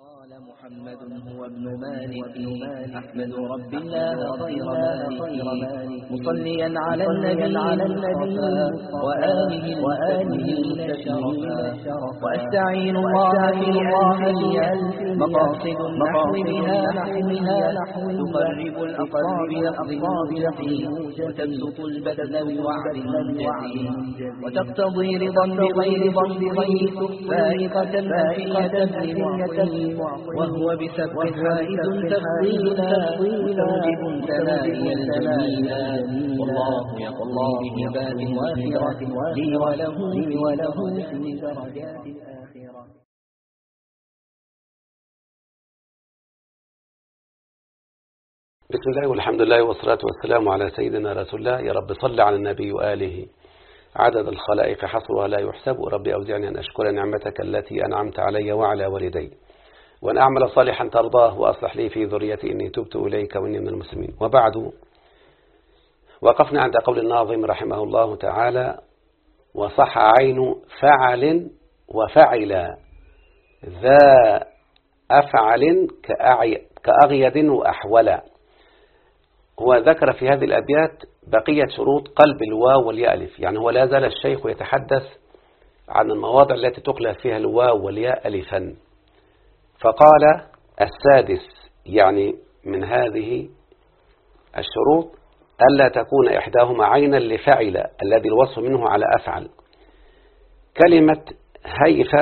قال محمد هو ابن مالك أحمد رب الله خير مالك مصليا على النبي وآله المشرفا وأستعين الله في ألف مقاصد النحو بها تقرب الأقل بلفظ موجز وتبسط البدن بوعد منجز وتقتضي رضا بغير ضيف فارقة وهو بسبب حائز تفضيلا مستوجب ثنائي الجميلا والله يقضي بهبات وافرة لي وله في درجات الآخرة. بسم الله والحمد لله والصلاة والسلام على سيدنا رسول الله. يا رب صل على النبي وآله عدد الخلائق حصرها لا يحسب. رب أوزعني أن أشكر نعمتك التي أنعمت علي وعلى والدي وأن أعمل صالحا ترضاه وأصلح لي في ذريتي إني تبت إليك وإني من المسلمين. وبعد، وقفنا عند قول الناظم رحمه الله تعالى: وصح عين فعل وفعل ذا أفعل كأغيد وأحولا. هو ذكر في هذه الأبيات بقية شروط قلب الواو والياء ألف، يعني هو لا زال الشيخ يتحدث عن المواضع التي تقلب فيها الواو والياء ألفا، فقال السادس يعني من هذه الشروط ألا تكون إحداهما عينا لفعل الذي الوصف منه على أفعل. كلمة هيف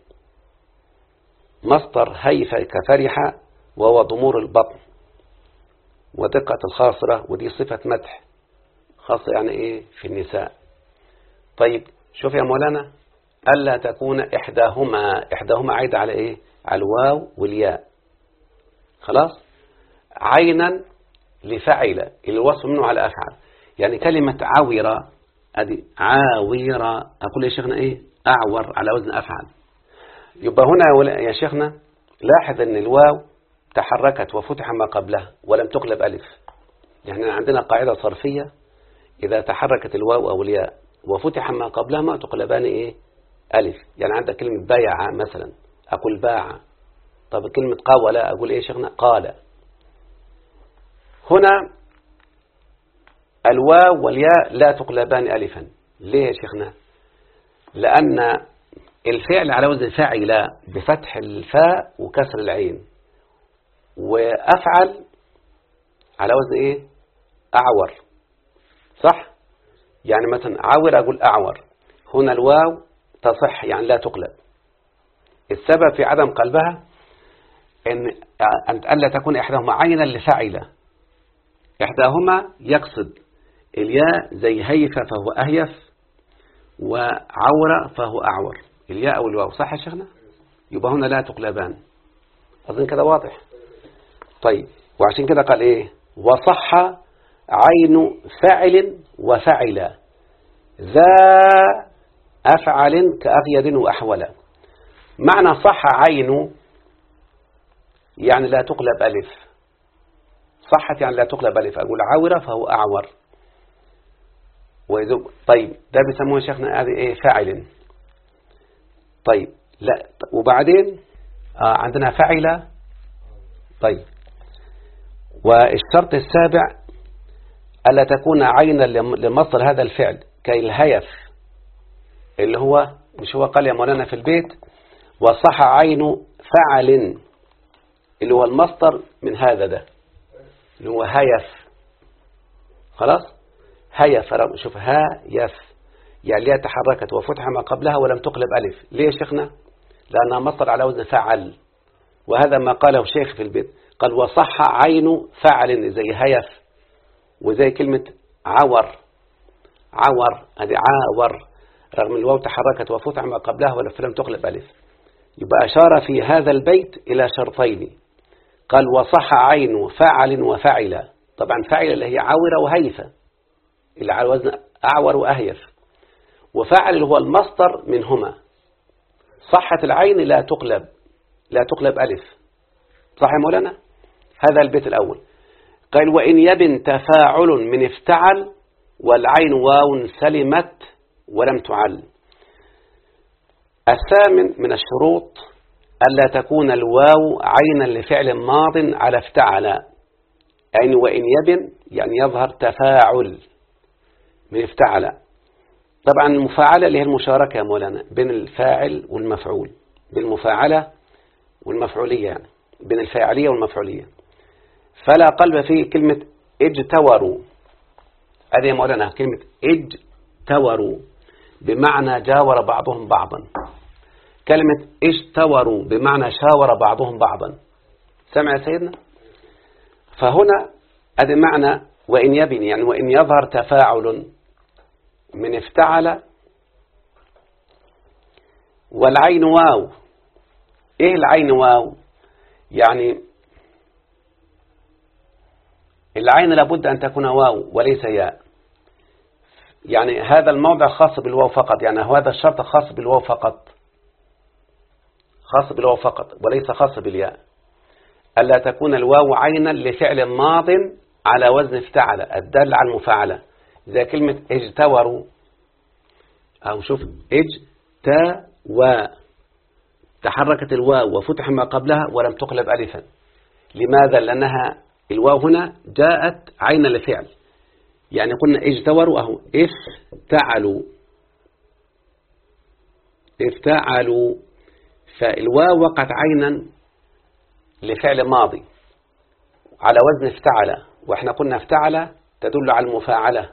مصدر هيف كفرح، وهو ضمور البطن ودقة الخاصرة، ودي صفة مدح خاصة يعني إيه في النساء. طيب شوف يا مولانا، ألا تكون إحداهما عيد على إيه؟ على الواو والياء. خلاص، عينا لفعل الوصف منه على أفعل. يعني كلمة عاورة، أدي عاورة، أقول يا شيخنا إيه؟ أعور على وزن أفعل. يبقى هنا يا شيخنا لاحظ أن الواو تحركت وفتح ما قبلها ولم تقلب ألف. يعني عندنا قاعدة صرفية: إذا تحركت الواو أو الياء وفتح ما قبلها ما تقلبان إيه؟ ألف. يعني عندك كلمة بايع مثلا أقول باع. طب كلمة قاول أقول إيه شيخنا؟ قال. هنا الواو والياء لا تقلبان ألفا. ليه يا شيخنا؟ لأن الفعل على وزن فاعل بفتح الفاء وكسر العين، وأفعل على وزن إيه؟ أعور. صح؟ يعني مثلا عاور أقول أعور. هنا الواو تصح يعني لا تقلب. السبب في عدم قلبها أن ألا تكون إحداهما عينا لفعل. إحداهما يقصد الياء زي هيف فهو أهيف، وعور فهو أعور، الياء أو الواو. صح يا شيخنا؟ يبقى هنا لا تقلبان. أظن كده واضح. طيب، وعشان كده قال إيه؟ وصح عين فعل وفعل ذا أفعل كأغيد وأحولا. معنى صح عين يعني لا تقلب ألف. صحت يعني لا تقلب ألف. أقول عاورة فهو أعور. طيب ده بيسموه شيخنا هذه إيه؟ فاعل. طيب لا، وبعدين عندنا فعل. طيب، والشرط السابع ألا تكون عينا لمصدر هذا الفعل كالهيف، اللي هو مش هو قال يا مولانا في البيت وصح عين فعل، اللي هو المصدر من هذا ده اللي هو هيف. خلاص، هيف. شوف هيف يعني ليه تحركت وفتح ما قبلها ولم تقلب ألف. ليه يا شيخنا؟ لأنها مصدر على وزن فعل، وهذا ما قاله الشيخ في البيت. قال وصح عين فعل زي هيف، وزي كلمة عور. هذه عاور رغم الواو تحركت وفتح ما قبلها ولم تقلب ألف. يبقى أشار في هذا البيت إلى شرطين. قال وصح عين فعل وفعل. طبعا فعل اللي هي عاورة وهيفة اللي على وزن أعور وأهيف، وفعل هو المصدر منهما. صحت العين لا تقلب ألف. صح يا مولانا؟ هذا البيت الأول. قال وإن يبن تفاعل من افتعل والعين واو سلمت ولم تعل. الثامن من الشروط ألا تكون الواو عينا لفعل ماض على افتعل، يعني وإن يبن يعني يظهر تفاعل من افتعل. طبعا المفاعلة اللي هي المشاركة يا مولانا بين الفاعل والمفعول، بين المفاعلة والمفعولية، يعني بين الفاعلية والمفعولية. فلا قلب في كلمة اجتوروا. هذه يا مولانا كلمة اجتوروا بمعنى جاور بعضهم بعضا. كلمة اشتوروا بمعنى شاور بعضهم بعضا. سمع يا سيدنا؟ فهنا هذا معنى وإن يبن، يعني وإن يظهر تفاعل من افتعل. والعين واو. ايه العين واو؟ يعني العين لابد أن تكون واو وليس ياء، يعني هذا الموضع خاص بالواو فقط، يعني هذا الشرط خاص بالواو فقط، خاص بالواو فقط وليس خاص بالياء. ألا تكون الواو عينا لفعل ماض على وزن افتعل الدال على المفاعلة، زي كلمة اجتوروا، أو شوف اجتوى، تحركت الواو وفتح ما قبلها ولم تقلب ألفا. لماذا؟ لأنها الواو هنا جاءت عينا لفعل، يعني قلنا اجتوروا أهو افتعلوا، فالواو وقعت عينا لفعل ماضي على وزن افتعل، واحنا قلنا افتعل تدل على المفاعلة،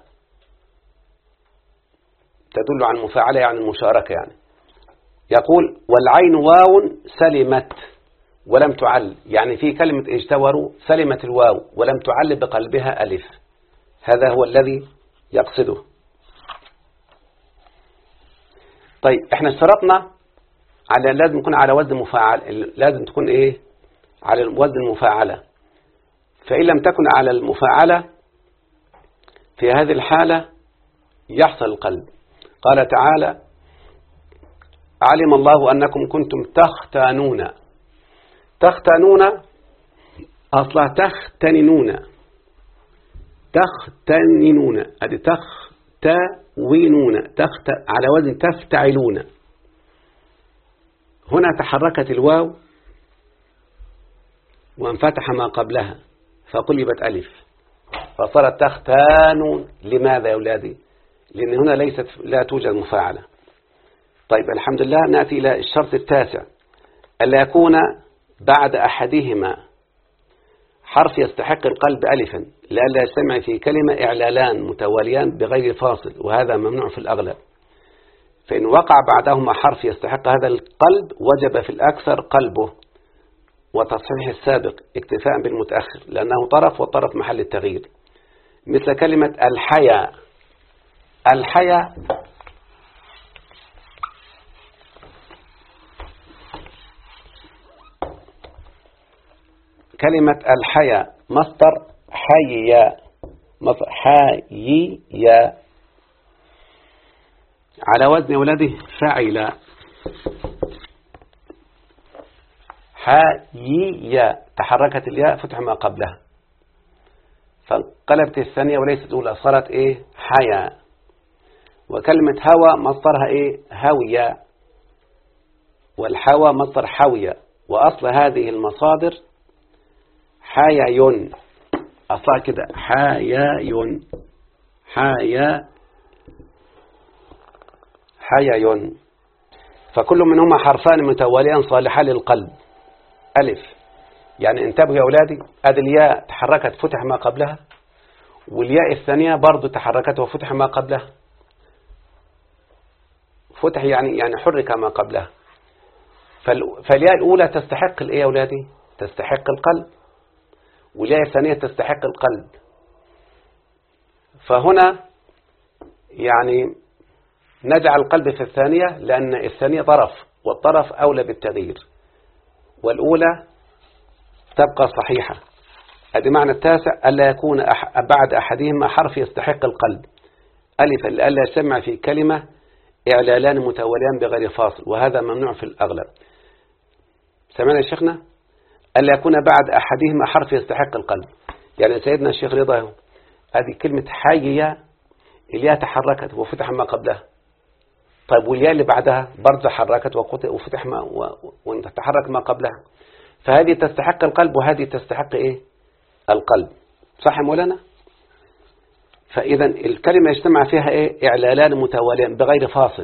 تدل على المفاعلة يعني المشاركة. يعني يقول والعين واو سلمت ولم تعل، يعني في كلمة اجتوروا سلمت الواو ولم تعل بقلبها ألف، هذا هو الذي يقصده. طيب احنا اشترطنا على لازم يكون على وزن مفاعل، لازم تكون ايه على وزن المفاعلة. فإن لم تكن على المفاعلة في هذه الحالة يحصل القلب. قال تعالى علم الله أنكم كنتم تختانون أصلا تختننون، أدي تختوينون، على وزن تفتعلون. هنا تحركت الواو وانفتح ما قبلها فقلبت ألف فصارت تختانون. لماذا يا أولادي؟ لأن هنا لا توجد مفاعلة. طيب الحمد لله. نأتي إلى الشرط التاسع، ألا يكون بعد أحدهما حرف يستحق القلب ألفا لئلا يجتمع في كلمة إعلالان متواليان بغير فاصل، وهذا ممنوع في الأغلب. فإن وقع بعدهما حرف يستحق هذا القلب وجب في الأكثر قلبه وتصحيح السابق اكتفاء بالمتأخر، لأنه طرف والطرف محل التغيير. مثل كلمة الحياء. كلمة الحياء مصدر حيا، حييا على وزن ولاده فاعل، حييا تحركت الياء فتح ما قبلها فانقلبت الثانية وليست الأولى صارت إيه حيا. وكلمة هوى مصدرها إيه هويا، والحوى مصدر حويا، وأصل هذه المصادر حيايون، أصلها كده حيايون حيايون. فكل منهما حرفان متواليان صالحان للقلب ألف. يعني انتبهوا يا أولادي، أدي الياء تحركت فتح ما قبلها، والياء الثانية برضو تحركت وفتح ما قبلها. فتح يعني حرك ما قبلها. فالياء الأولى تستحق الإيه يا أولادي؟ تستحق القلب، والياء الثانية تستحق القلب. فهنا يعني نجعل القلب في الثانية لأن الثانية طرف، والطرف أولى بالتغيير، والأولى تبقى صحيحة. هذا معنى التاسع، ألا يكون بعد أحدهما حرف يستحق القلب ألف ألا يجتمع في كلمة إعلالان متواليان بغير فاصل، وهذا ممنوع في الأغلب. سمعنا يا شيخنا؟ ألا يكون بعد أحدهما حرف يستحق القلب. يعني سيدنا الشيخ رضا هذه كلمة حيية الياء تحركت وفتح ما قبلها طيب والياء اللي بعدها برضه حركت وفتح ما وتحرك ما قبلها، فهذه تستحق القلب وهذه تستحق إيه؟ القلب. صح يا مولانا؟ فإذا الكلمة يجتمع فيها إيه؟ إعلالان متواليان بغير فاصل.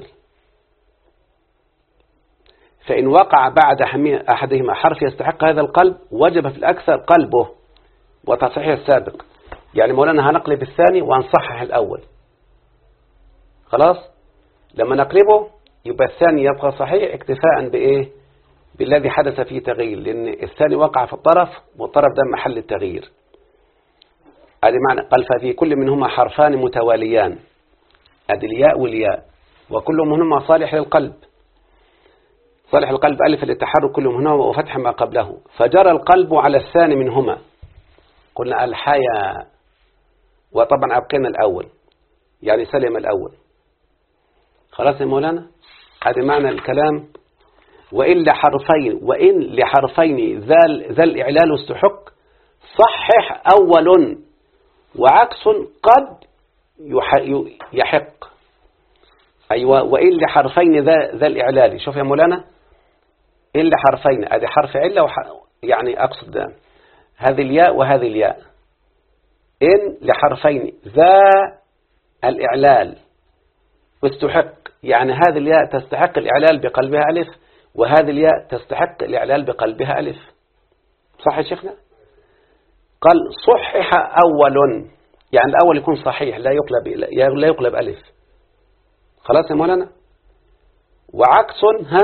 فإن وقع بعد أحدهما حرف يستحق هذا القلب وجب في الأكثر قلبه وتصحيح السابق. يعني مولانا هنقلب الثاني وهنصحح الأول. خلاص؟ لما نقلبه يبقى الثاني يبقى صحيح اكتفاء بإيه؟ بالذي حدث فيه تغيير، لأن الثاني وقع في الطرف والطرف ده محل التغيير. هذا معنى قال ففي كل منهما حرفان متواليان، أدي الياء والياء، وكل منهما صالح للقلب. صالح القلب ألف للتحرك كل منهما وفتح ما قبله، فجرى القلب على الثاني منهما. قلنا الحياء، وطبعا أبقينا الأول يعني سلم الأول. خلاص يا مولانا؟ هذا معنى الكلام. وإن لحرفين ذا الإعلال استحق صحح أول وعكس قد يحق. أيوة، وإن لحرفين ذا الإعلال. شوف يا مولانا، إن لحرفين هذه حرف علة يعني أقصد هذه الياء وهذه الياء. إن لحرفين ذا الإعلال واستحق، يعني هذه الياء تستحق الإعلال بقلبها ألف وهذه الياء تستحق الإعلال بقلبها ألف. صح يا شيخنا؟ قال صحح أول، يعني الأول يكون صحيح لا يقلب ألف. خلاص يا مولانا؟ وعكس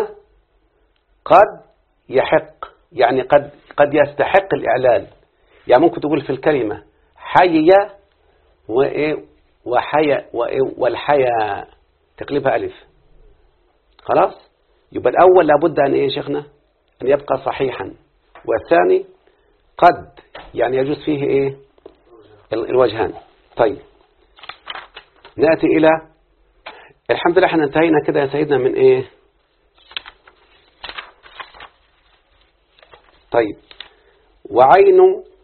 قد يحق، يعني قد يستحق الإعلال. يعني ممكن تقول في الكلمة حي وحيا والحيا تقلبها ألف. خلاص؟ يبقى الأول لابد أن إيه شيخنا؟ أن يبقى صحيحا، والثاني قد يعني يجوز فيه إيه؟ الوجهان. طيب نأتي إلى الحمد لله احنا انتهينا كده يا سيدنا من إيه؟ طيب وعين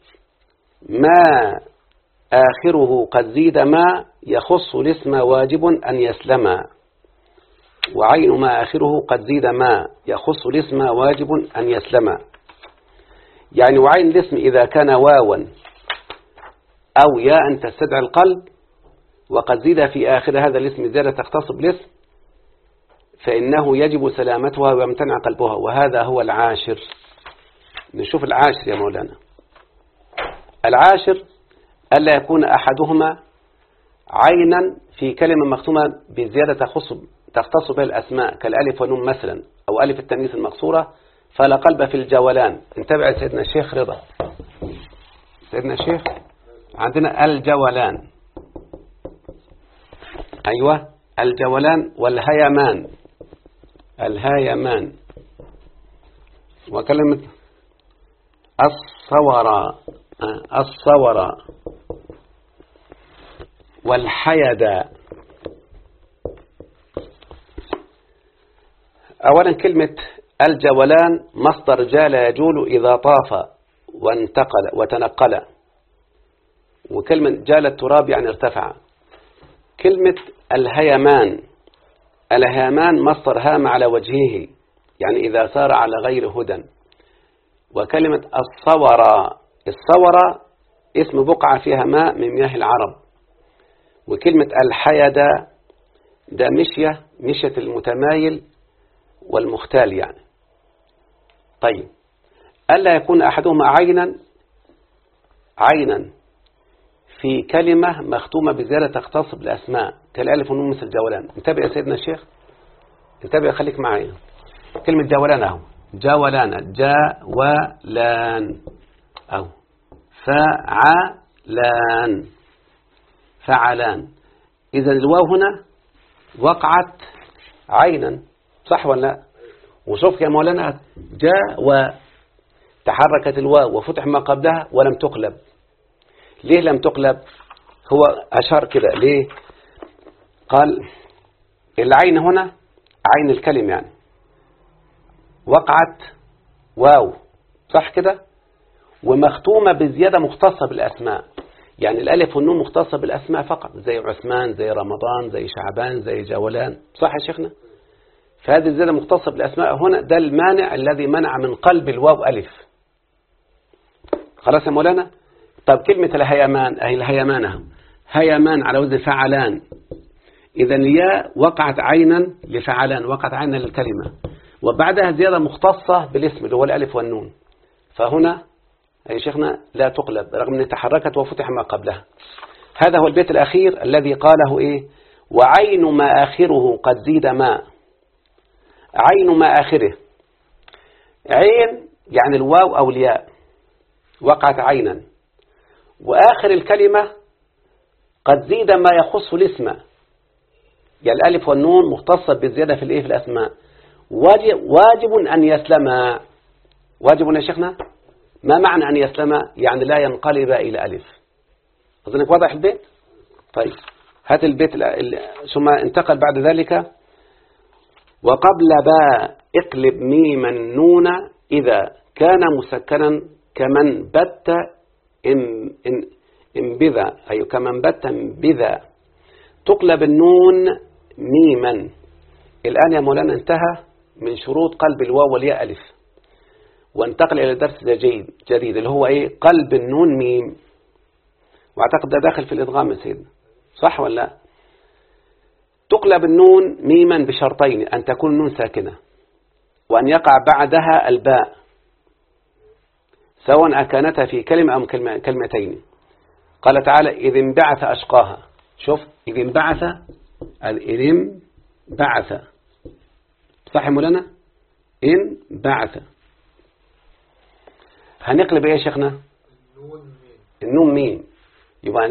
ما آخره قد زيد ما يخص الاسم واجب أن يسلم. وعين ما آخره قد زيد ما يخص الاسم واجب أن يسلم. يعني وعين الاسم إذا كان واوا أو ياء تستدعي القلب وقد زيد في آخر هذا الاسم زيادة تختص بالاسم فإنه يجب سلامتها ويمتنع قلبها، وهذا هو العاشر. نشوف العاشر يا مولانا. العاشر ألا يكون أحدهما عينا في كلمة مختومة بزيادة تختص بها الأسماء كالألف والنون مثلا، أو ألف التمييز المقصورة، فلا قلب في الجولان. انتبه سيدنا الشيخ رضا. سيدنا الشيخ عندنا الجولان، أيوة الجولان والهيمان. الهيمان وكلمة الصورة والحيدا. أولا كلمة الجولان مصدر جال يجول إذا طاف وتنقل، وكلمة جال التراب يعني ارتفع. كلمة الهيمان مصدر هام على وجهه يعني إذا سار على غير هدى. وكلمة الصورة اسم بقعة فيها ماء من مياه العرب. وكلمة الحيدا ده مشية المتمايل والمختال يعني. طيب ألا يكون أحدهما عينا في كلمة مختومة بزيادة تختص بالأسماء كالألف والنون مثل جولان. انتبه يا سيدنا الشيخ، انتبه خليك معايا. كلمة جولان اهو، جولان أو فعلان. إذا الواو هنا وقعت عينا، صح ولا لا؟ وشوف يا مولانا تحركت الواو وفتح ما قبلها ولم تقلب. ليه لم تقلب؟ هو أشار كده ليه؟ قال العين هنا عين الكلمة يعني وقعت واو، صح كده؟ ومختومة بزيادة مختصة بالأسماء، يعني الألف والنون مختصة بالأسماء فقط، زي عثمان زي رمضان زي شعبان زي جولان، صح يا شيخنا؟ فهذه الزيادة مختصة بالأسماء هنا، ده المانع الذي منع من قلب الواو ألف. خلاص يا مولانا. طب كلمة الهيمان، أي الهيمانة، هيمان على وزن فعلان، إذا الياء وقعت عينا لفعلان، وقعت عينا للكلمة، وبعدها زيادة مختصة بالاسم اللي هو الألف والنون، فهنا أي شيخنا لا تقلب رغم أن تحركت وفتح ما قبلها. هذا هو البيت الأخير الذي قاله إيه؟ وعين ما آخره قد زيد ما. عين ما آخره، عين يعني الواو أو الياء وقعت عينا، وآخر الكلمة قد زيد ما يخص الاسم، يعني الألف والنون مختصة بالزيادة في الإيه في الأسماء. واجب أن يسلم. واجب يا شيخنا، ما معنى أن يسلم؟ يعني لا ينقلب إلى ألف. أظنك واضح البيت؟ طيب هات البيت ثم انتقل بعد ذلك وقبل باء اقلب ميما نون إذا كان مسكنا كمن بت انبذا، أي كمن بت انبذا، تقلب النون ميما. الآن يا مولانا انتهى من شروط قلب الواو والياء ألف، وانتقل إلى درس جديد اللي هو إيه؟ قلب النون ميم. واعتقد ده داخل في الإدغام يا سيدنا، صح ولا لا؟ تقلب النون ميما بشرطين: أن تكون النون ساكنة، وأن يقع بعدها الباء سواء أكانتها في كلمة أو كلمتين. قال تعالى: إذ انبعث أشقاها. شوف، إذ انبعث، إذ انبعث، صح يا مولانا؟ انبعث. هنقلب إيه يا شيخنا؟ النون ميم، يبقى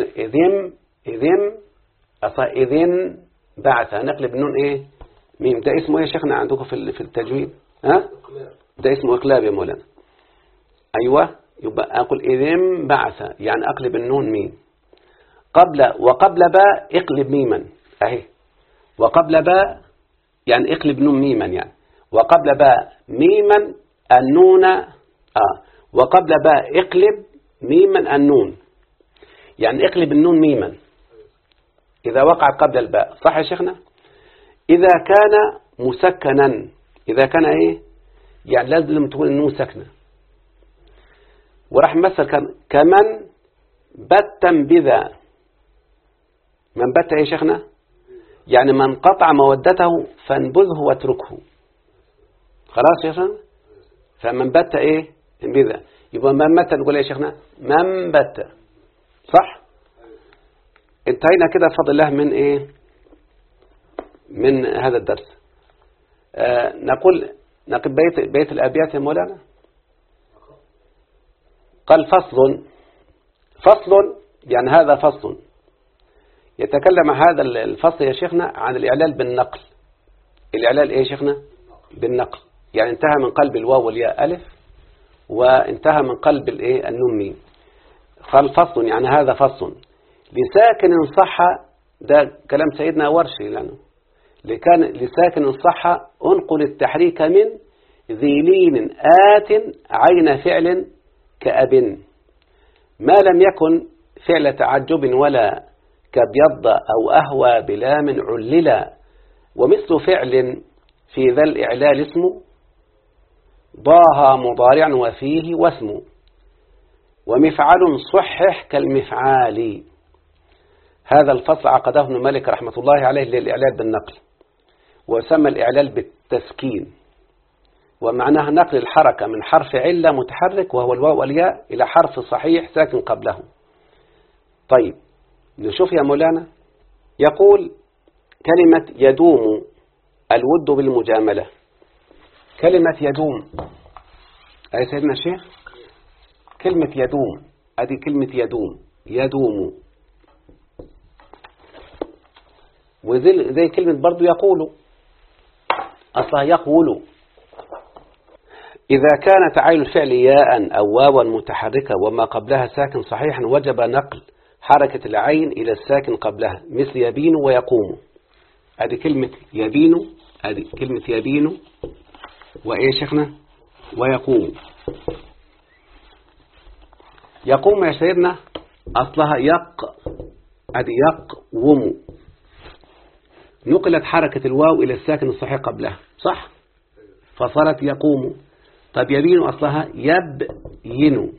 إذن بعث، هنقلب النون إيه؟ ميم. ده اسمه إيه يا شيخنا عندكم في التجويد؟ ها؟ ده اسمه إقلاب يا مولانا. أيوة، يبقى أقول إذن بعث يعني أقلب النون ميم. وقبل باء اقلب ميما، أهي. وقبل باء يعني اقلب نون ميما، يعني وقبل باء ميما النون وقبل باء اقلب ميما النون، يعني اقلب النون ميما إذا وقعت قبل الباء، صح يا شيخنا؟ إذا كان مسكنا، إذا كان إيه؟ يعني لازم تكون النون ساكنة. وراح مثل كمن بت بذا. من بت يا شيخنا؟ يعني من قطع مودته فانبذه واتركه. خلاص يا شيخنا؟ فمن بت إيه؟ بذا. يبقى من بت نقول يا شيخنا؟ من بت، صح؟ انتهينا كده بفضل الله من إيه؟ من هذا الدرس. نقول بيت الأبيات يا مولانا. قال فصل يعني هذا فصل يتكلم هذا الفصل يا شيخنا عن الإعلال بالنقل. الإعلال إيه يا شيخنا؟ بالنقل، يعني انتهى من قلب الواو والياء ألف، وانتهى من قلب الإيه النون ميم. قال فصل يعني هذا فصل لساكن صح، ده كلام سيدنا ورشي، لأنه لساكن صح انقل التحريك من ذي لين آت عين فعل كأب، ما لم يكن فعل تعجب ولا كبيض أو أهوى بلام عللا، ومثل فعل في ذا الإعلال اسم ضاها مضارع وفيه واسم، ومفعل صحح كالمفعال. هذا الفصل عقده ابن مالك رحمة الله عليه للإعلال بالنقل، وسمى الإعلال بالتسكين، ومعناها نقل الحركة من حرف علة متحرك وهو الواو والياء إلى حرف صحيح ساكن قبله. طيب نشوف يا مولانا. يقول كلمة يدوم الود بالمجاملة. كلمة يدوم، أي سيدنا الشيخ؟ كلمة يدوم، هذه كلمة يدوم، وزي كلمة برضو يقول، أصلها يقول. إذا كان تعاين الفعل ياء أو واوا متحركة وما قبلها ساكن صحيحا وجب نقل حركة العين إلى الساكن قبلها، مثل يبين ويقوم. هذه كلمة يبين، هذه كلمة يبين وإيه شيخنا؟ ويقوم. يقوم يا سيدنا أصلها هذه يقوم. نقلت حركة الواو إلى الساكن الصحيح قبلها صح؟ فصارت يقوم. طب يبين أصلها يبين،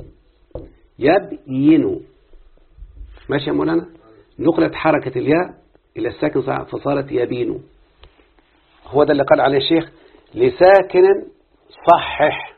يبين ماشي يا مولانا. نقلت حركة الياء إلى الساكن صحيح فصارت يبين. هو ده اللي قال عليه الشيخ لساكن صحح.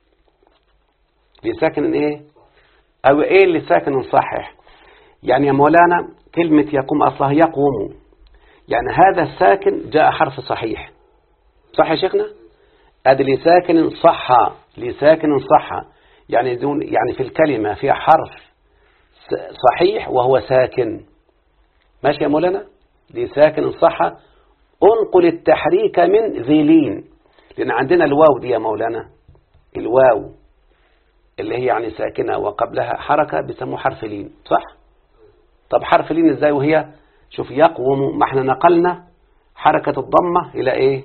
لساكن ايه او ايه لساكن صحح؟ يعني يا مولانا كلمة يقوم أصلها يقوم، يعني هذا الساكن جاء حرف صحيح صح يا شيخنا؟ أدي لساكن صح، لساكن صح يعني دون، يعني في الكلمة فيها حرف صحيح وهو ساكن. ماشي يا مولانا. لساكن صح انقل التحريك من ذي لين، لأن عندنا الواو دي يا مولانا، الواو اللي هي يعني ساكنة وقبلها حركة بيسموه حرف لين صح؟ طب حرف لين ازاي وهي شوف يقوم، ما احنا نقلنا حركة الضمة إلى ايه؟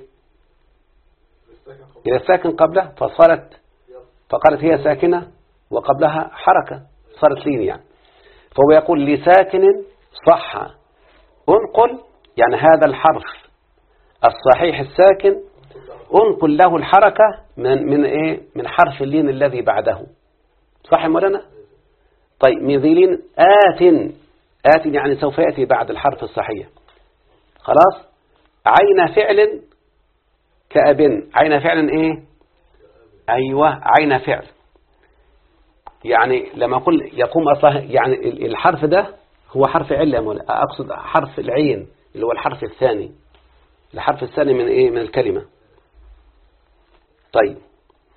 إلى الساكن قبلها فقالت هي ساكنة وقبلها حركة صارت لين يعني. فهو يقول لساكن صح انقل، يعني هذا الحرف الصحيح الساكن انقل له الحركة من ايه؟ من حرف اللين الذي بعده صح يا مولانا؟ طيب من ذي لين آت يعني سوف يأتي بعد الحرف الصحيح خلاص. عين فعل كأبن، عين فعل ايه؟ ايوه عين فعل، يعني لما اقول يقوم اصلا يعني الحرف ده هو حرف علة يا مولانا، اقصد حرف العين اللي هو الحرف الثاني، الحرف الثاني من ايه؟ من الكلمة. طيب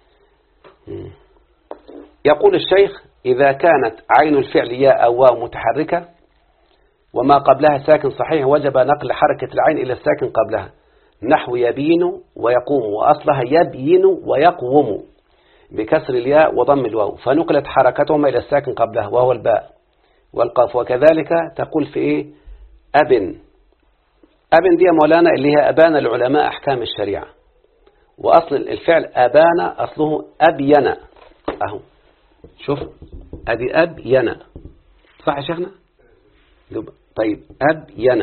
يقول الشيخ إذا كانت عين الفعل ياء أو واو متحركة وما قبلها ساكن صحيح وجب نقل حركة العين إلى الساكن قبلها، نحو يبين ويقوم، وأصلها يبين ويقوم بكسر الياء وضم الواو، فنقلت حركتهما إلى الساكن قبلها وهو الباء والقاف. وكذلك تقول في إيه؟ أبن دي يا مولانا اللي هي أبان العلماء أحكام الشريعة، وأصل الفعل أبان أصله أبين أهو شوف أدي أبين صح يا شيخنا؟ طيب أبين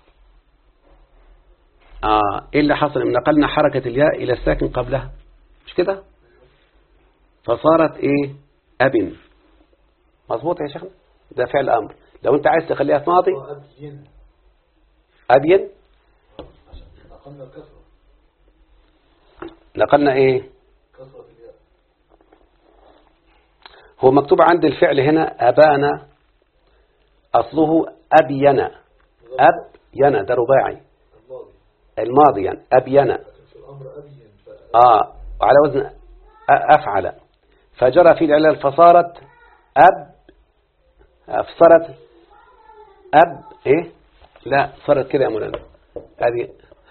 إيه اللي حصل؟ من نقلنا حركة الياء إلى الساكن قبلها مش كده؟ فصارت إيه؟ أبن. مظبوط يا شيخنا؟ ده فعل أمر. لو أنت عايز تخليها في ماضي أبين نقلنا إيه؟ هو مكتوب عند الفعل هنا أبان أصله أبين، أبين ده رباعي الماضي يعني أبين على وزن أفعل، فجرى في العلل فصارت صارت إيه؟ لا صارت كده يا مولانا هذه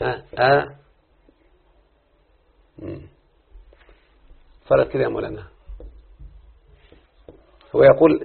صارت كده يا مولانا. هو يقول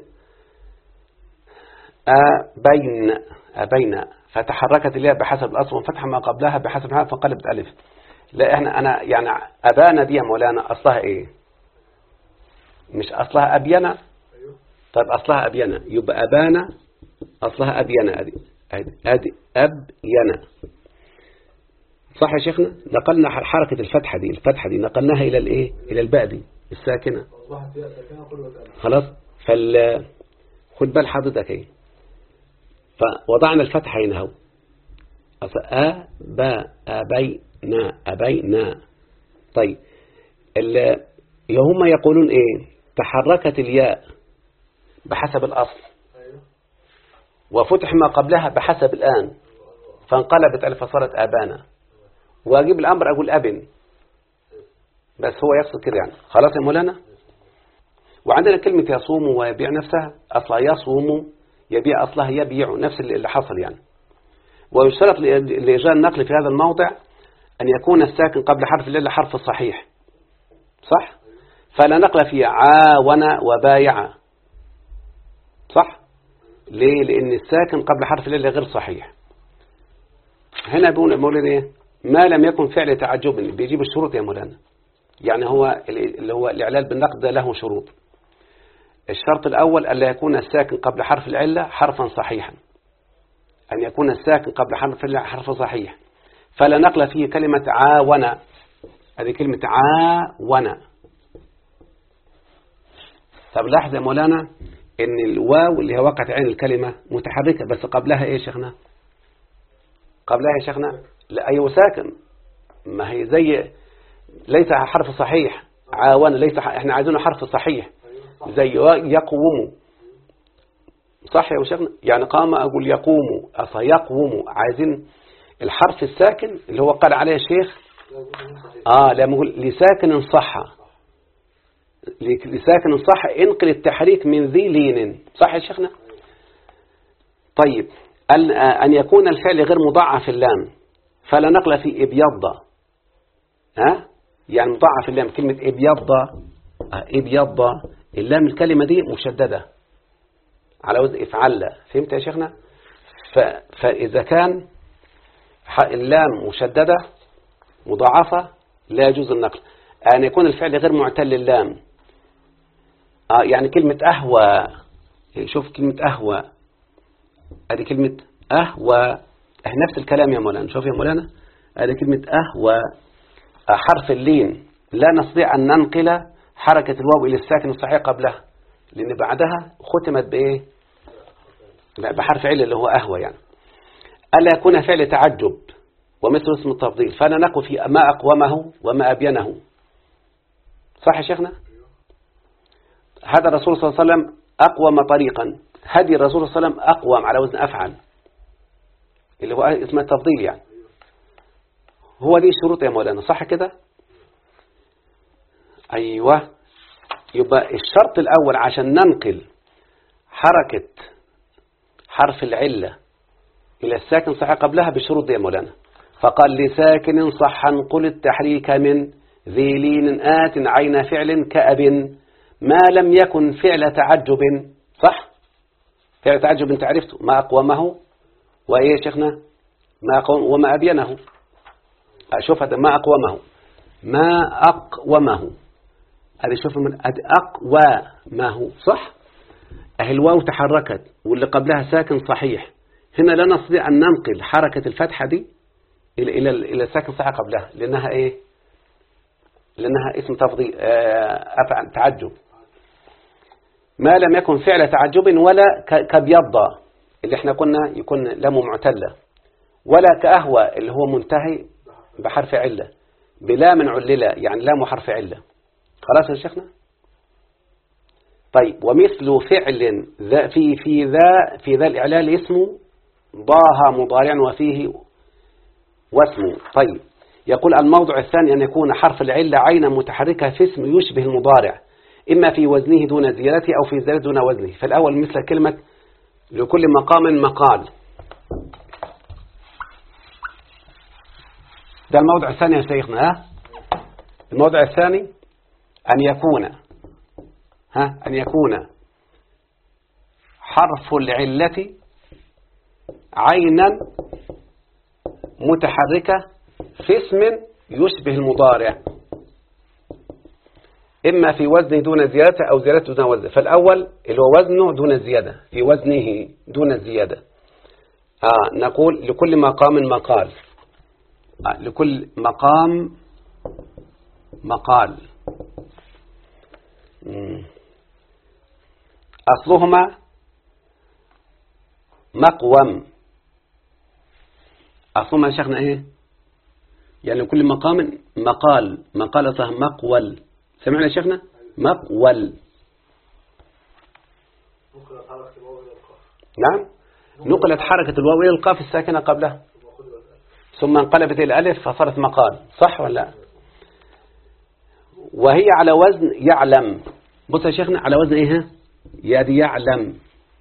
أبين فتحركت الياء بحسب الأصل وفتح ما قبلها بحسب الحال فانقلبت ألف. لا أنا يعني أبان دي يا مولانا أصلها إيه؟ مش أصلها أبين؟ طيب أصلها أبين يبقى أبان أصلها أبين أدي أبين صح يا شيخنا؟ نقلنا حركة الفتحة دي نقلناها إلى الإيه؟ إلى الباء دي الساكنة خلاص. خد بال حضرتك ايه، فوضعنا الفتحة هنا اهو أبينا. طيب هم يقولون ايه؟ تحركت الياء بحسب الأصل وفتح ما قبلها بحسب الآن فانقلبت ألف فصارت أبانا، وأجيب الأمر أقول أبن، بس هو يقصد كده يعني خلاص يا مولانا. وعندنا كلمة يصوم ويبيع نفسها أصلها يصوم يبيع أصلها يبيع نفس اللي حصل يعني. ويشترط لإجراء النقل في هذا الموضع أن يكون الساكن قبل حرف العلة حرف صحيح صح؟ فلا نقل في عاون وبايع صح؟ ليه؟ لأن الساكن قبل حرف العلة غير صحيح. هنا بيقول إيه؟ ما لم يكن فعل تعجب، بيجيب الشروط يا مولانا. يعني هو اللي هو الإعلال بالنقد له شروط. الشرط الأول ألا يكون الساكن قبل حرف العلة حرفا صحيحا، أن يكون الساكن قبل حرف العلة حرف صحيح. فلا نقل فيه كلمة عاون. هذه كلمة عاون. طب لاحظ يا مولانا ان الواو اللي هي وقعت عين الكلمة متحركة، بس قبلها ايه يا شيخنا؟ قبلها يا شيخنا لا ايوه ساكن. ما هي زي ليس حرف صحيح. عاون ليس احنا عايزينه حرف صحيح زي يقوم. صح يا شيخنا؟ يعني قام اقول يقوم، يقوم. عايزين الحرف الساكن اللي هو قال عليه الشيخ لما نقول لساكن صح، لساكن صح انقل التحريك من ذي لين. صح يا شيخنا؟ طيب أن يكون الفعل غير مضاعف اللام فلا نقل في ابيض. يعني مضاعف اللام كلمة ابيض. ابيض اللام الكلمة دي مشددة على وزن افعل. فهمت يا شيخنا؟ فإذا كان اللام مشددة مضاعفة لا يجوز النقل. أن يكون الفعل غير معتل اللام. يعني كلمة أهوى. شوف كلمة أهوى، هذه كلمة أهوى نفس الكلام يا مولانا. شوف يا مولانا هذه كلمة أهوى حرف اللين لا نستطيع أن ننقل حركة الواو إلى الساكن الصحيح قبلها، لأن بعدها ختمت بإيه؟ بحرف عل اللي هو أهوى. يعني ألا يكون فعل تعجب ومثل اسم التفضيل فلا نقل في ما أقومه وما أبينه. صح يا شيخنا؟ هذا الرسول صلى الله عليه وسلم أقوم طريقا. هدي الرسول صلى الله عليه وسلم أقوم على وزن أفعل اللي هو اسم التفضيل. يعني هو دي الشروط يا مولانا. صح كده؟ أيوة. يبقى الشرط الأول عشان ننقل حركة حرف العلة إلى الساكن صح قبلها بالشروط دي يا مولانا. فقال لساكن صح انقل التحريك من ذي لين آت عين فعل كأب ما لم يكن فعل تعجب. صح؟ فعل تعجب انت عرفته ما أقومه وإيه يا شيخنا؟ ما أقوم وما أبينه. شوف هذا ما أقومه ما أقومه. هذا شوف من أقومه. صح؟ الواو تحركت واللي قبلها ساكن صحيح. هنا لا نستطيع أن ننقل حركة الفتحة دي إلى ساكن صحيح قبلها لأنها إيه؟ لأنها اسم تفضيل أفعل تعجب. ما لم يكن فعل تعجب ولا كبيض اللي احنا كنا يكون لامه معتلة ولا كأهوى اللي هو منتهي بحرف علة بلام عللة يعني لام حرف علة. خلاص يا شيخنا؟ طيب ومثل فعل ذا في ذا الإعلال اسمه ضاها مضارع وفيه واسمه. طيب يقول الموضع الثاني أن يكون حرف العلة عينا متحركة في اسم يشبه المضارع إما في وزنه دون زيادته أو في زيادته دون وزنه. فالأول مثل كلمة لكل مقام مقال. ده الموضع الثاني يا شيخنا. الموضع الثاني أن يكون حرف العلة عينا متحركة في اسم يشبه المضارع إما في وزنه دون زيادة أو زيادته دون وزنه. فالأول اللي هو وزنه دون زيادة في وزنه دون زيادة. نقول لكل مقام مقال. لكل مقام مقال. أصلهما مقوم. أصلهما يا شيخنا إيه؟ يعني لكل مقام مقال أصلها مقول. سمعنا يا شيخنا؟ مقول. نعم نقلت حركة الواو إلى القاف الساكنة قبلها ثم انقلبت إلى الألف فصارت مقال. صح ولا لا؟ وهي على وزن يعلم. بص يا شيخنا على وزن إيه؟ يدي يعلم.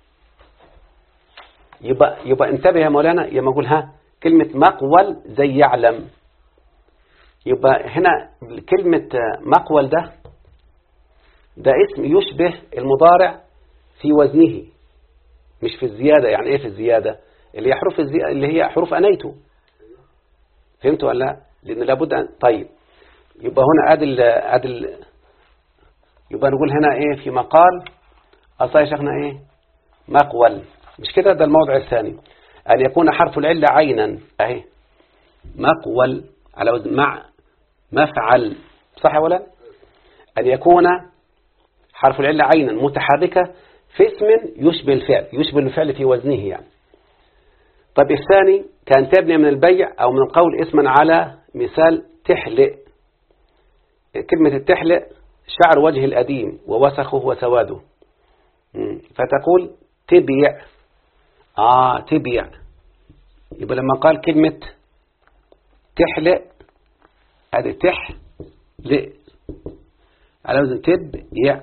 يبقى انتبه يا مولانا لما أقول كلمة مقول زي يعلم. يبقى هنا كلمة مقول ده اسم يشبه المضارع في وزنه مش في الزيادة. يعني ايه في الزيادة؟ اللي هي حروف اللي هي حروف أنيته. فهمتوا ولا لا؟ لأن لابد طيب يبقى هنا أدل يبقى نقول هنا ايه في مقال أصلا يا شيخنا ايه مقول. مش كده؟ ده الموضع الثاني أن يكون حرف العلة عينا أهي مقول على وزن مع مفعل، صح ولا؟ أن يكون حرف العلة عينا متحركة في اسم يشبه الفعل في وزنه يعني. طب الثاني كان تبني من البيع أو من القول اسما على مثال تحلئ. كلمة التحلئ شعر وجه الأديم ووسخه وسواده، فتقول تبيع. تبيع. يبقى لما قال كلمة تحلئ هذه تحلئ على وزن تبيع.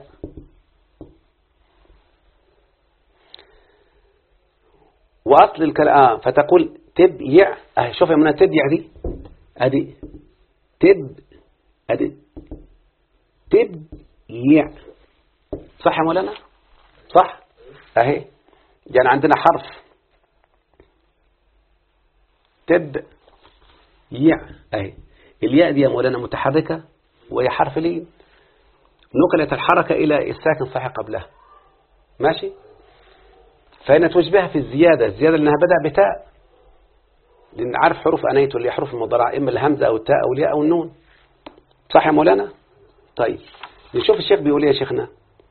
وأصل الكلام فتقول تبيع. شوف يا منى تبيع دي أدي أدي تبيع، صح يا مولانا؟ صح أهي. يعني عندنا حرف تبيع أهي، الياء دي يا مولانا متحركة وهي حرف لين، نقلت الحركة إلى الساكن صحيح قبلها، ماشي؟ فهنا تشبهها في الزيادة لأنها بدأ بتاء، لأن عارف حروف أنيته اللي حروف المضارع إما الهمزة أو التاء أو الياء أو النون، صح يا مولانا؟ طيب نشوف الشيخ بيقول إيه يا شيخنا.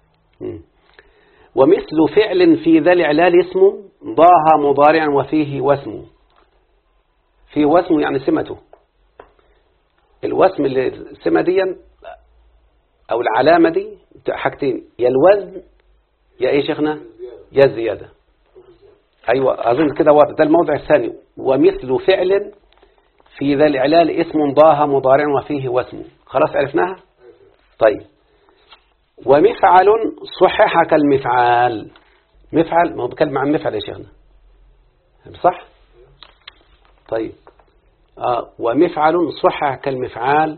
ومثل فعل في ذا الإعلال اسمه ضاها مضارعا وفيه واسمه. فيه واسمه يعني سمته، الوسم اللي السمة دي أو العلامة دي حاجتين، يا الوزن يا إيه شيخنا؟ يا الزيادة. أيوة أظن كده واضح، ده الموضع الثاني. ومثل فعل في ذا الإعلال اسم ضاها مضارع وفيه واسمه، خلاص عرفناها. طيب ومفعل صحح كالمفعال. مفعل ما هو بكلم عن مفعل يا شيخنا، صح؟ طيب ومفعل صحح كالمفعال.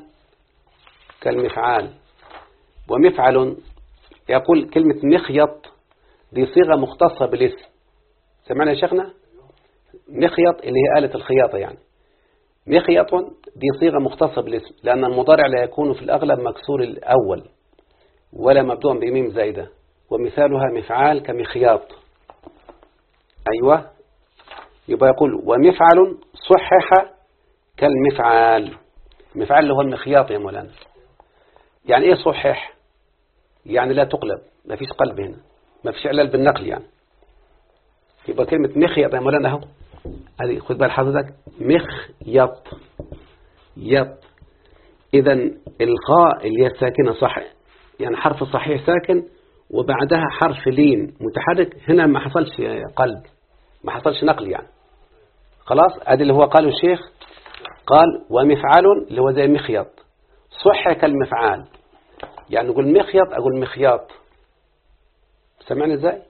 ومفعل يقول كلمة مخيط دي صيغة مختصة بالاسم، سمعنا يا شيخنا؟ مخيط اللي هي آلة الخياطة يعني. مخيط دي صيغة مختصة بالاسم لأن المضارع لا يكون في الأغلب مكسور الأول ولا مبدوء بميم زايدة، ومثالها مفعال كمخياط. أيوة، يبقى يقول ومفعل صحح كالمفعال. مفعل اللي هو المخياط يا مولانا. يعني ايه صحح؟ يعني لا تقلب، ما فيش قلب هنا، ما فيش علل بالنقل يعني. يبقى كلمة مخيط يا مولانا اهو، هذه خد بال حضرتك، مخيط يط. إذا الخاء اللي هي الساكنة صح، يعني حرف صحيح ساكن وبعدها حرف لين متحرك، هنا ما حصلش قلب، ما حصلش نقل يعني. خلاص ادي اللي هو قاله الشيخ، قال ومفعل اللي هو زي مخيط صح كالمفعال. يعني نقول مخيط أقول مخياط، سمعني ازاي؟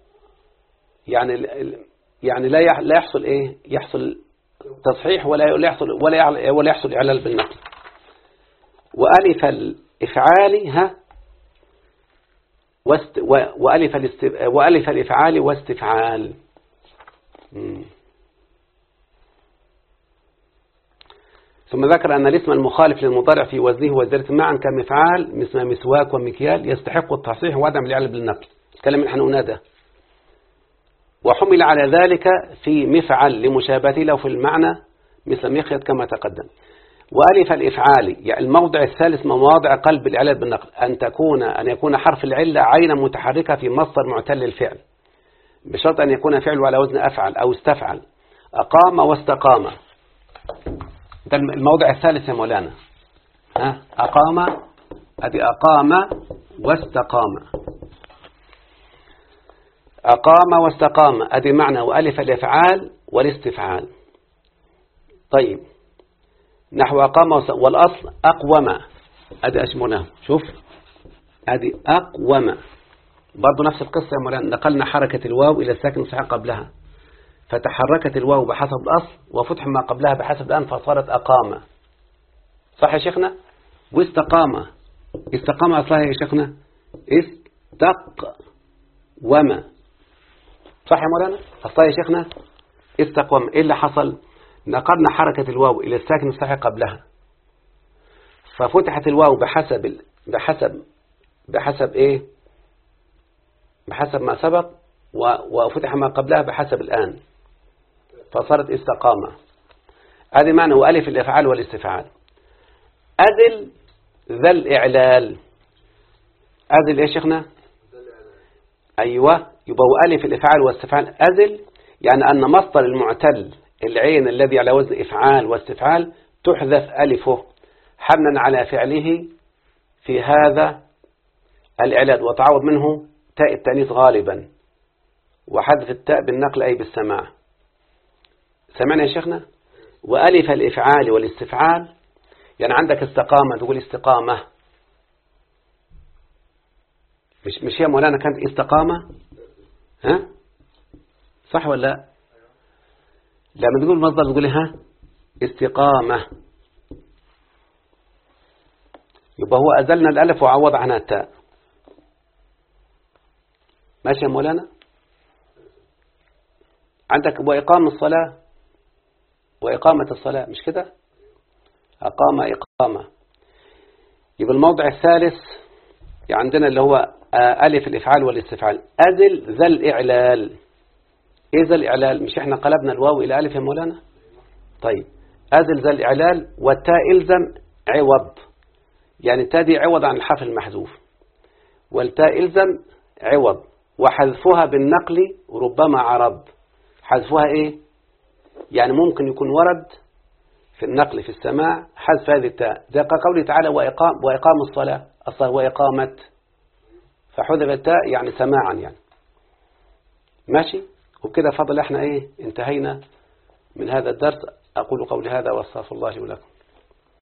يعني لا يحصل ايه، يحصل تصحيح ولا يحصل إعلال بالنقل. وألف الإفعال وألف الإفعال واستفعال. ثم ذكر أن الاسم المخالف للمضارع في وزنه وزيادته معا كمفعال مثل مسواك ومكيال يستحق التصحيح وعدم الإعلال بالنقل، الكلام اللي احنا قلناه ده. وحمل على ذلك في مفعل لمشابهته له في المعنى مثل مخيط كما تقدم. وألف الإفعال يعني الموضع الثالث من مواضع قلب الإعلال بالنقل أن يكون حرف العلة عينا متحركة في مصدر معتل الفعل، بشرط أن يكون فعله على وزن أفعل أو استفعل. أقام واستقام، ده الموضع الثالث يا مولانا. أقام، أدي أقام واستقام. أقام واستقام أدي معنى وألف الإفعال والاستفعال. طيب نحو أقام والأصل أقوم، أدي أشمونه، شوف أدي أقوم برضو نفس القصة يا مولانا، نقلنا حركة الواو إلى الساكن الصحيح قبلها، فتحركت الواو بحسب الأصل وفتح ما قبلها بحسب الآن فصارت أقام، صح يا شيخنا؟ واستقام، استقام أصلها يا شيخنا استقوم، صح يا مولانا؟ أصلها يا شيخنا استقوم. إيه اللي حصل؟ نقلنا حركة الواو إلى الساكن الصحيح قبلها، ففتحت الواو بحسب إيه؟ بحسب ما سبق، وفتح ما قبلها بحسب الآن، فصارت استقامة. هذه معنى وألف الإفعال والاستفعال. أذل ذا الإعلال. أذل إيه شيخنا؟ أيوة، يبقى وألف الإفعال والاستفعال. أذل يعني أن مصدر المعتل العين الذي على وزن إفعال واستفعال تحذف ألفه حملا على فعله في هذا الإعلال، وتعوض منه تاء التانيث غالبا، وحذف التاء بالنقل أي بالسماع. سمعنا يا شيخنا؟ وألف الإفعال والاستفعال يعني عندك استقامة، تقول استقامة، مش هي مولانا كانت استقامة؟ ها صح ولا لا؟ لما تقول مصدر تقول ها استقامة، يبقى هو أزلنا الألف وعوض عنها التاء. ماشي يا مولانا؟ عندك وإقام الصلاة وإقامة الصلاة، مش كده؟ أقام إقامة. يبقى الموضع الثالث عندنا اللي هو ألف الإفعال والاستفعال. أذل ذا الإعلال. إيه ذا الإعلال؟ مش إحنا قلبنا الواو إلى ألف يا مولانا؟ طيب أذل ذا الإعلال والتاء إلزم عوض، يعني التاء دي عوض عن الحرف المحذوف، والتاء إلزم عوض، وحذفها بالنقل ربما عرض. حذفها إيه؟ يعني ممكن يكون ورد في النقل في السماع حذف هذه التاء، زي قوله تعالى وإقام الصلاة، أصلا وإقامة، فحذف التاء يعني سماعا يعني. ماشي؟ وبكده فضل احنا ايه انتهينا من هذا الدرس. أقول قولي هذا واستغفر الله لي ولكم.